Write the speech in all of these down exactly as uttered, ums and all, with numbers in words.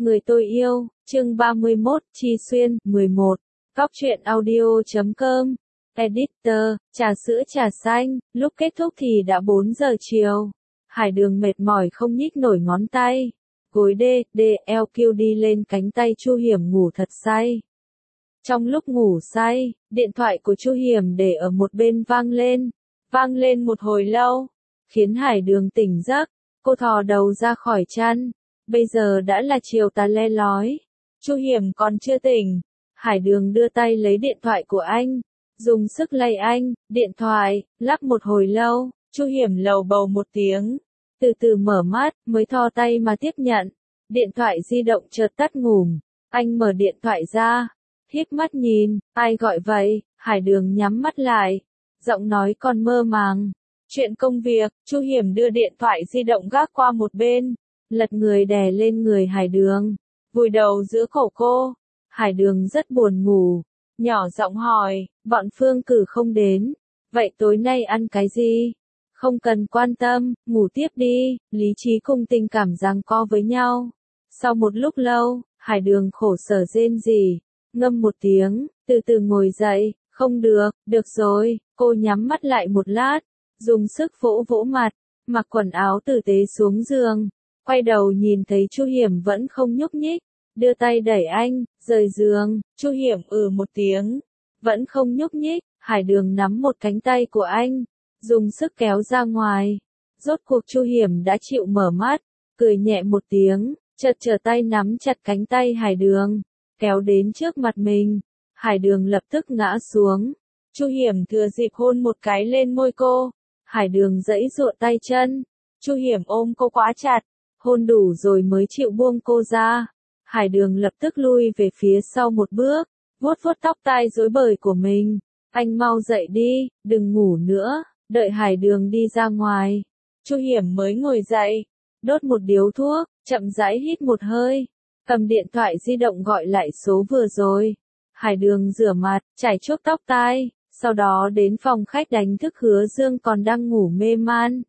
Người tôi yêu, chương ba mươi mốt, Chi Xuyên, mười một. Cóc truyện audio chấm com. Editor, trà sữa trà xanh, lúc kết thúc thì đã bốn giờ chiều. Hải Đường mệt mỏi không nhích nổi ngón tay. Gối đê, đê, eo kêu đi lên cánh tay Chu Hiểm ngủ thật say. Trong lúc ngủ say, điện thoại của Chu Hiểm để ở một bên vang lên. Vang lên một hồi lâu, khiến Hải Đường tỉnh giấc. Cô thò đầu ra khỏi chăn. Bây giờ đã là chiều tà le lói. Chu Hiểm còn chưa tỉnh. Hải Đường đưa tay lấy điện thoại của anh. Dùng sức lay anh, điện thoại, lắc một hồi lâu. Chu Hiểm lầu bầu một tiếng. Từ từ mở mắt, mới thò tay mà tiếp nhận. Điện thoại di động chợt tắt ngủm. Anh mở điện thoại ra. Híp mắt nhìn, ai gọi vậy? Hải Đường nhắm mắt lại. Giọng nói còn mơ màng. Chuyện công việc, Chu Hiểm đưa điện thoại di động gác qua một bên. Lật người đè lên người Hải Đường. Vùi đầu giữa cổ cô. Hải Đường rất buồn ngủ. Nhỏ giọng hỏi, bọn Phương Cử không đến. Vậy tối nay ăn cái gì? Không cần quan tâm, ngủ tiếp đi. Lý trí cùng tình cảm giằng co với nhau. Sau một lúc lâu, Hải Đường khổ sở rên rỉ. Ngâm một tiếng, từ từ ngồi dậy. Không được, được rồi. Cô nhắm mắt lại một lát. Dùng sức vỗ vỗ mặt. Mặc quần áo tử tế xuống giường. Quay đầu nhìn thấy Chu Hiểm vẫn không nhúc nhích. Đưa tay đẩy anh, rời giường. Chu Hiểm ừ một tiếng. Vẫn không nhúc nhích. Hải Đường nắm một cánh tay của anh. Dùng sức kéo ra ngoài. Rốt cuộc Chu Hiểm đã chịu mở mắt. Cười nhẹ một tiếng. Chợt trở tay nắm chặt cánh tay Hải Đường. Kéo đến trước mặt mình. Hải Đường lập tức ngã xuống. Chu Hiểm thừa dịp hôn một cái lên môi cô. Hải Đường giãy giụa tay chân. Chu Hiểm ôm cô quá chặt. Hôn đủ rồi mới chịu buông cô ra. Hải Đường lập tức lui về phía sau một bước. Vuốt vuốt tóc tai rối bời của mình. Anh mau dậy đi, đừng ngủ nữa. Đợi Hải Đường đi ra ngoài. Chu Hiểm mới ngồi dậy. Đốt một điếu thuốc, chậm rãi hít một hơi. Cầm điện thoại di động gọi lại số vừa rồi. Hải Đường rửa mặt, chải chuốt tóc tai. Sau đó đến phòng khách đánh thức Hứa Dương còn đang ngủ mê man.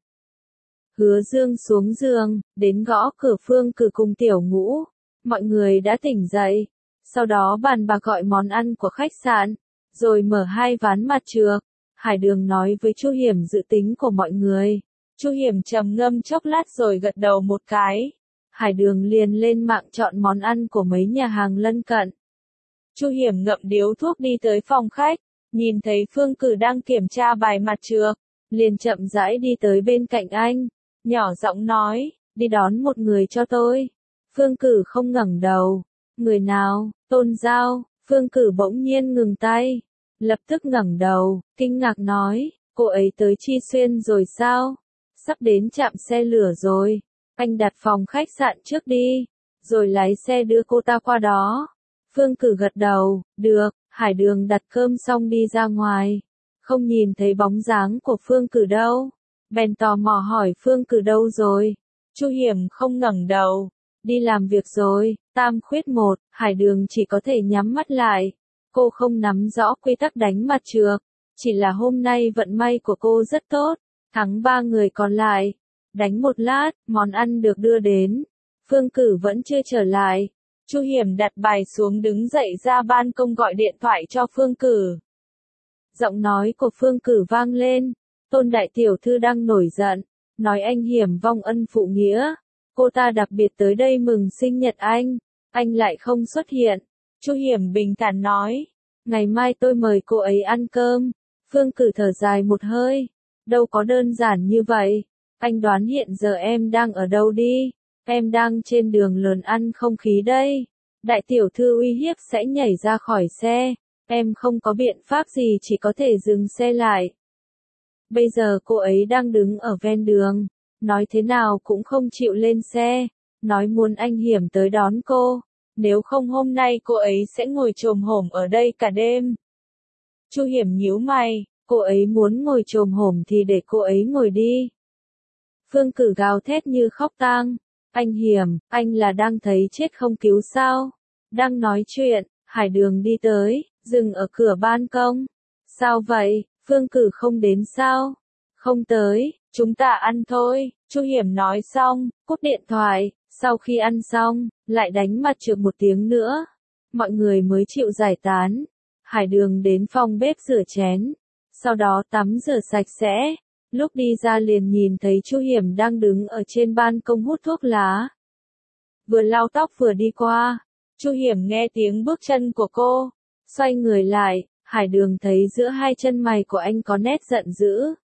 Hứa Dương xuống giường, đến gõ cửa Phương Cử cùng Tiểu Ngũ. Mọi người đã tỉnh dậy. Sau đó bàn bạc gọi món ăn của khách sạn. Rồi mở hai ván mặt trược. Hải Đường nói với Chu Hiểm dự tính của mọi người. Chu Hiểm trầm ngâm chốc lát rồi gật đầu một cái. Hải Đường liền lên mạng chọn món ăn của mấy nhà hàng lân cận. Chu Hiểm ngậm điếu thuốc đi tới phòng khách. Nhìn thấy Phương Cử đang kiểm tra bài mặt trược. Liền chậm rãi đi tới bên cạnh anh. Nhỏ giọng nói, đi đón một người cho tôi. Phương Cử không ngẩng đầu. Người nào? Tôn Giao. Phương Cử bỗng nhiên ngừng tay. Lập tức ngẩng đầu, kinh ngạc nói, cô ấy tới Chi Xuyên rồi sao? Sắp đến trạm xe lửa rồi. Anh đặt phòng khách sạn trước đi. Rồi lái xe đưa cô ta qua đó. Phương Cử gật đầu, được. Hải Đường đặt cơm xong đi ra ngoài. Không nhìn thấy bóng dáng của Phương Cử đâu. Bèn tò mò hỏi Phương Cử đâu rồi. Chu Hiểm không ngẩng đầu. Đi làm việc rồi. Tam khuyết một, Hải Đường chỉ có thể nhắm mắt lại. Cô không nắm rõ quy tắc đánh mặt trược. Chỉ là hôm nay vận may của cô rất tốt. Thắng ba người còn lại. Đánh một lát, món ăn được đưa đến. Phương Cử vẫn chưa trở lại. Chu Hiểm đặt bài xuống đứng dậy ra ban công gọi điện thoại cho Phương Cử. Giọng nói của Phương Cử vang lên. Tôn đại tiểu thư đang nổi giận. Nói anh Hiểm vong ân phụ nghĩa. Cô ta đặc biệt tới đây mừng sinh nhật anh. Anh lại không xuất hiện. Chu Hiểm bình thản nói. Ngày mai tôi mời cô ấy ăn cơm. Phương Cử thở dài một hơi. Đâu có đơn giản như vậy. Anh đoán hiện giờ em đang ở đâu đi. Em đang trên đường lớn ăn không khí đây. Đại tiểu thư uy hiếp sẽ nhảy ra khỏi xe. Em không có biện pháp gì chỉ có thể dừng xe lại. Bây giờ cô ấy đang đứng ở ven đường. Nói thế nào cũng không chịu lên xe. Nói muốn anh Hiểm tới đón cô. Nếu không hôm nay cô ấy sẽ ngồi chồm hổm ở đây cả đêm. Chu Hiểm nhíu mày. Cô ấy muốn ngồi chồm hổm thì để cô ấy ngồi đi. Phương Cử gào thét như khóc tang. Anh Hiểm, anh là đang thấy chết không cứu sao? Đang nói chuyện, Hải Đường đi tới, dừng ở cửa ban công. Sao vậy, Phương Cử không đến sao? Không tới, chúng ta ăn thôi. Chu Hiểm nói xong, cúp điện thoại, Sau khi ăn xong, lại đánh mặt trược một tiếng nữa. Mọi người mới chịu giải tán. Hải Đường đến phòng bếp rửa chén. Sau đó tắm rửa sạch sẽ. Lúc đi ra liền nhìn thấy Chu Hiểm đang đứng ở trên ban công hút thuốc lá. Vừa lau tóc vừa đi qua. Chu Hiểm nghe tiếng bước chân của cô. Xoay người lại, Hải Đường thấy giữa hai chân mày của anh có nét giận dữ.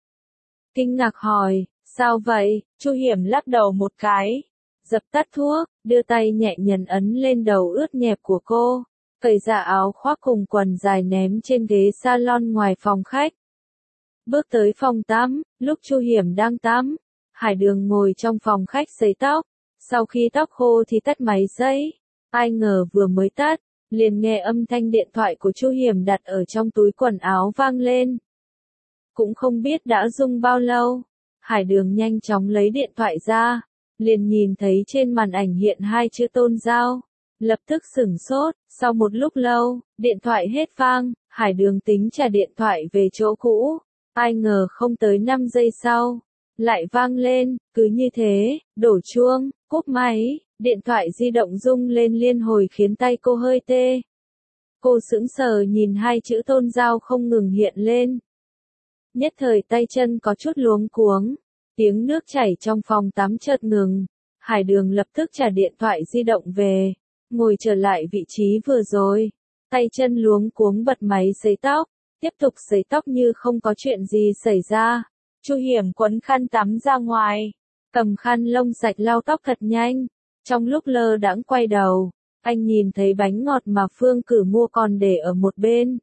Kinh ngạc hỏi, sao vậy? Chu Hiểm lắc đầu một cái. Dập tắt thuốc, đưa tay nhẹ nhàng ấn lên đầu ướt nhẹp của cô. Cởi ra áo khoác cùng quần dài ném trên ghế salon ngoài phòng khách. Bước tới phòng tắm, lúc Chu Hiểm đang tắm. Hải Đường ngồi trong phòng khách sấy tóc. Sau khi tóc khô thì tắt máy sấy. Ai ngờ vừa mới tắt, liền nghe âm thanh điện thoại của Chu Hiểm đặt ở trong túi quần áo vang lên. Cũng không biết đã rung bao lâu. Hải Đường nhanh chóng lấy điện thoại ra. Liền nhìn thấy trên màn ảnh hiện hai chữ Tôn Giao. Lập tức sửng sốt, sau một lúc lâu, điện thoại hết vang. Hải Đường tính trả điện thoại về chỗ cũ. Ai ngờ không tới năm giây sau. Lại vang lên, cứ như thế, đổ chuông, cúp máy, điện thoại di động rung lên liên hồi khiến tay cô hơi tê. Cô sững sờ nhìn hai chữ Tôn Giao không ngừng hiện lên. Nhất thời tay chân có chút luống cuống, tiếng nước chảy trong phòng tắm chợt ngừng. Hải Đường lập tức trả điện thoại di động về, ngồi trở lại vị trí vừa rồi, tay chân luống cuống bật máy sấy tóc, tiếp tục sấy tóc như không có chuyện gì xảy ra. Chu Hiểm quấn khăn tắm ra ngoài, cầm khăn lông sạch lau tóc thật nhanh. Trong lúc lơ đãng quay đầu, anh nhìn thấy bánh ngọt mà Phương Cử mua còn để ở một bên.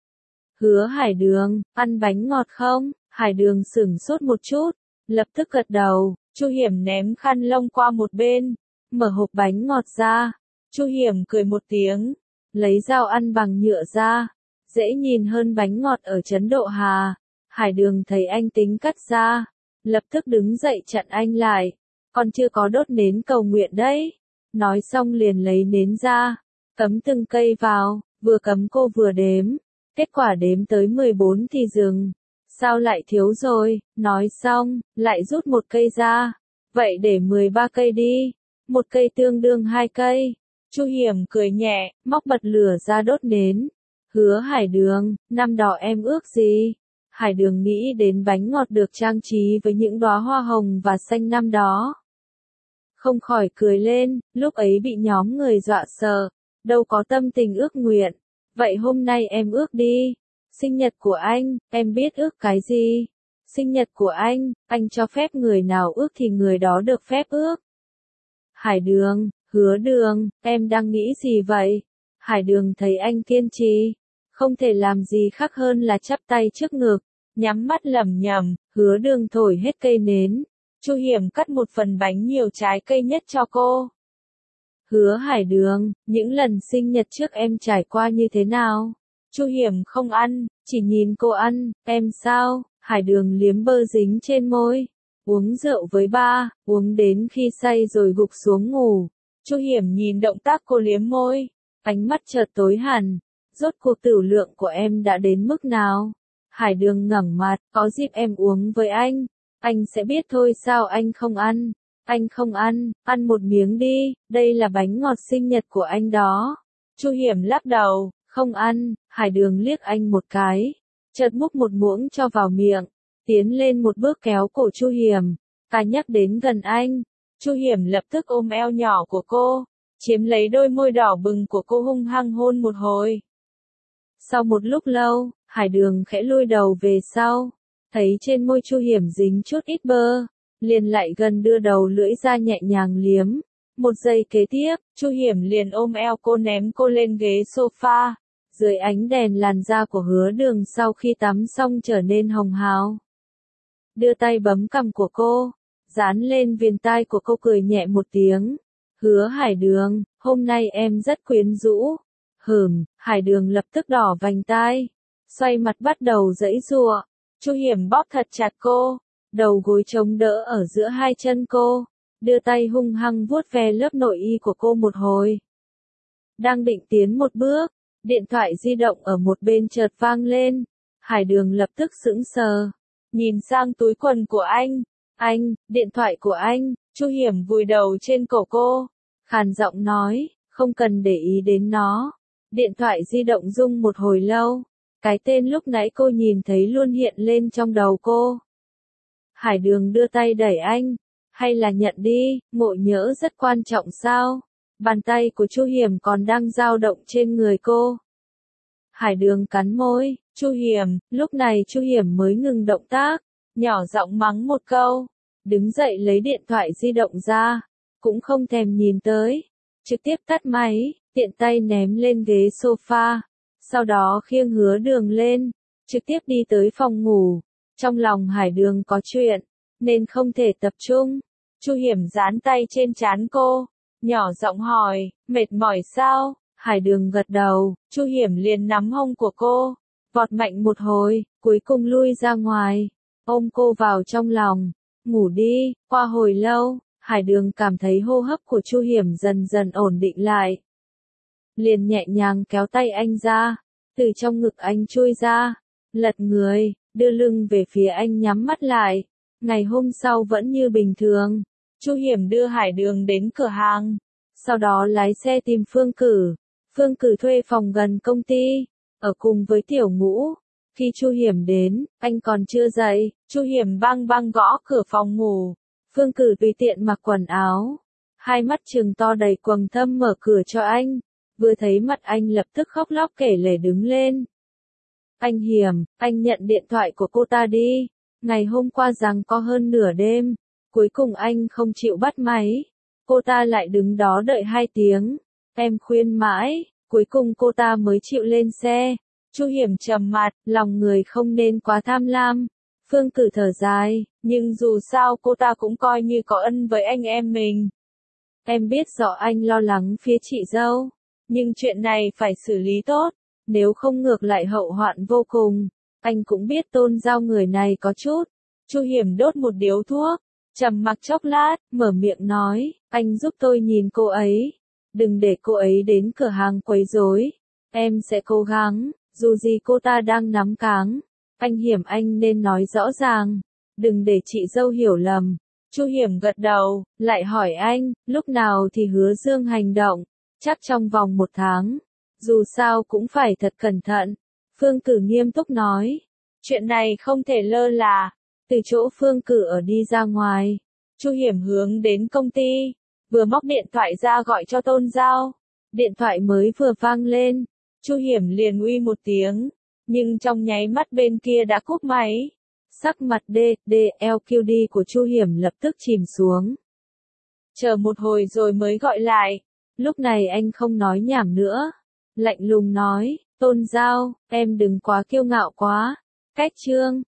Hứa Hải Đường, ăn bánh ngọt không? Hải Đường sửng sốt một chút, lập tức gật đầu. Chu Hiểm ném khăn lông qua một bên, mở hộp bánh ngọt ra. Chu Hiểm cười một tiếng, lấy dao ăn bằng nhựa ra, dễ nhìn hơn bánh ngọt ở Trấn Độ Hà. Hải Đường thấy anh tính cắt ra, lập tức đứng dậy chặn anh lại. Còn chưa có đốt nến cầu nguyện đấy. Nói xong liền lấy nến ra, cắm từng cây vào, vừa cắm cô vừa đếm. Kết quả đếm tới mười bốn thì dừng. Sao lại thiếu rồi? Nói xong, lại rút một cây ra. Vậy để mười ba cây đi. Một cây tương đương hai cây. Chu Hiểm cười nhẹ, móc bật lửa ra đốt nến. Hứa Hải Đường, năm đó em ước gì? Hải Đường nghĩ đến bánh ngọt được trang trí với những đóa hoa hồng và xanh năm đó. Không khỏi cười lên, lúc ấy bị nhóm người dọa sợ, đâu có tâm tình ước nguyện. Vậy hôm nay em ước đi. Sinh nhật của anh, em biết ước cái gì? Sinh nhật của anh, anh cho phép người nào ước thì người đó được phép ước. Hải Đường, Hứa Đường, em đang nghĩ gì vậy? Hải Đường thấy anh kiên trì, không thể làm gì khác hơn là chắp tay trước ngực, nhắm mắt lẩm nhẩm. Hứa Đường thổi hết cây nến. Chu Hiểm cắt một phần bánh nhiều trái cây nhất cho cô. Hứa Hải Đường, những lần sinh nhật trước em trải qua như thế nào? Chu Hiểm không ăn, chỉ nhìn cô ăn. Em sao? Hải Đường liếm bơ dính trên môi. Uống rượu với ba, uống đến khi say rồi gục xuống ngủ. Chu Hiểm nhìn động tác cô liếm môi, ánh mắt chợt tối hẳn. Rốt cuộc tửu lượng của em đã đến mức nào? Hải Đường ngẩng mặt, có dịp em uống với anh. Anh sẽ biết thôi. Sao anh không ăn? Anh không ăn, ăn một miếng đi, đây là bánh ngọt sinh nhật của anh đó. Chu Hiểm lắc đầu, không ăn. Hải Đường liếc anh một cái, chợt múc một muỗng cho vào miệng, tiến lên một bước kéo cổ Chu Hiểm, cà nhắc đến gần anh. Chu Hiểm lập tức ôm eo nhỏ của cô, chiếm lấy đôi môi đỏ bừng của cô hung hăng hôn một hồi. Sau một lúc lâu, Hải Đường khẽ lùi đầu về sau, thấy trên môi Chu Hiểm dính chút ít bơ, liền lại gần đưa đầu lưỡi ra nhẹ nhàng liếm. Một giây kế tiếp, Chu Hiểm liền ôm eo cô ném cô lên ghế sofa. Dưới ánh đèn làn da của Hứa Đường sau khi tắm xong trở nên hồng hào. Đưa tay bấm cằm của cô, dán lên viền tai của cô, cười nhẹ một tiếng. Hứa Hải Đường, hôm nay em rất quyến rũ. Hừm. Hải Đường lập tức đỏ vành tai, xoay mặt bắt đầu giãy giụa. Chu Hiểm bóp thật chặt cô, đầu gối chống đỡ ở giữa hai chân cô, đưa tay hung hăng vuốt ve lớp nội y của cô một hồi. Đang định tiến một bước, điện thoại di động ở một bên chợt vang lên. Hải Đường lập tức sững sờ, nhìn sang túi quần của anh. Anh, điện thoại của anh. Chu Hiểm vùi đầu trên cổ cô, khàn giọng nói, không cần để ý đến nó. Điện thoại di động rung một hồi lâu, cái tên lúc nãy cô nhìn thấy luôn hiện lên trong đầu cô. Hải Đường đưa tay đẩy anh, hay là nhận đi, ngộ nhỡ rất quan trọng sao? Bàn tay của Chu Hiểm còn đang dao động trên người cô. Hải Đường cắn môi, Chu Hiểm, lúc này Chu Hiểm mới ngừng động tác, nhỏ giọng mắng một câu, đứng dậy lấy điện thoại di động ra, cũng không thèm nhìn tới, trực tiếp tắt máy, tiện tay ném lên ghế sofa, sau đó khiêng Hứa Đường lên, trực tiếp đi tới phòng ngủ. Trong lòng Hải Đường có chuyện, nên không thể tập trung. Chu Hiểm dán tay trên trán cô, nhỏ giọng hỏi, mệt mỏi sao? Hải Đường gật đầu, Chu Hiểm liền nắm hông của cô, vọt mạnh một hồi, cuối cùng lui ra ngoài, ôm cô vào trong lòng, ngủ đi. Qua hồi lâu, Hải Đường cảm thấy hô hấp của Chu Hiểm dần dần ổn định lại. Liền nhẹ nhàng kéo tay anh ra, từ trong ngực anh chui ra, lật người, đưa lưng về phía anh nhắm mắt lại. Ngày hôm sau vẫn như bình thường, Chu Hiểm đưa Hải Đường đến cửa hàng, sau đó lái xe tìm Phương Cử. Phương Cử thuê phòng gần công ty, ở cùng với Tiểu Ngũ. Khi Chu Hiểm đến, anh còn chưa dậy, Chu Hiểm bang bang gõ cửa phòng ngủ. Phương Cử tùy tiện mặc quần áo, hai mắt trừng to đầy quầng thâm mở cửa cho anh. Vừa thấy mặt anh lập tức khóc lóc kể lể đứng lên. Anh Hiểm, anh nhận điện thoại của cô ta đi. Ngày hôm qua rằng có hơn nửa đêm, cuối cùng anh không chịu bắt máy. Cô ta lại đứng đó đợi hai tiếng. Em khuyên mãi, cuối cùng cô ta mới chịu lên xe. Chu Hiểm trầm mặt, lòng người không nên quá tham lam. Phương Cử thở dài, nhưng dù sao cô ta cũng coi như có ân với anh em mình. Em biết rõ anh lo lắng phía chị dâu, nhưng chuyện này phải xử lý tốt, nếu không ngược lại hậu hoạn vô cùng. Anh cũng biết Tôn Giao người này có chút. Chu Hiểm đốt một điếu thuốc, trầm mặc chốc lát, mở miệng nói, anh giúp tôi nhìn cô ấy. Đừng để cô ấy đến cửa hàng quấy rối. Em sẽ cố gắng, dù gì cô ta đang nắm cáng. Anh Hiểm, anh nên nói rõ ràng, đừng để chị dâu hiểu lầm. Chu Hiểm gật đầu, lại hỏi anh, lúc nào thì Hứa Dương hành động? Chắc trong vòng một tháng. Dù sao cũng phải thật cẩn thận. Phương Cử nghiêm túc nói, chuyện này không thể lơ là. Từ chỗ Phương Cử ở đi ra ngoài, Chu Hiểm hướng đến công ty, vừa móc điện thoại ra gọi cho Tôn Giao. Điện thoại mới vừa vang lên, Chu Hiểm liền uy một tiếng, nhưng trong nháy mắt bên kia đã cúp máy. Sắc mặt D, D, L Q D của Chu Hiểm lập tức chìm xuống. Chờ một hồi rồi mới gọi lại. Lúc này anh không nói nhảm nữa, lạnh lùng nói, Tôn Giao, em đừng quá kiêu ngạo quá. Cách chương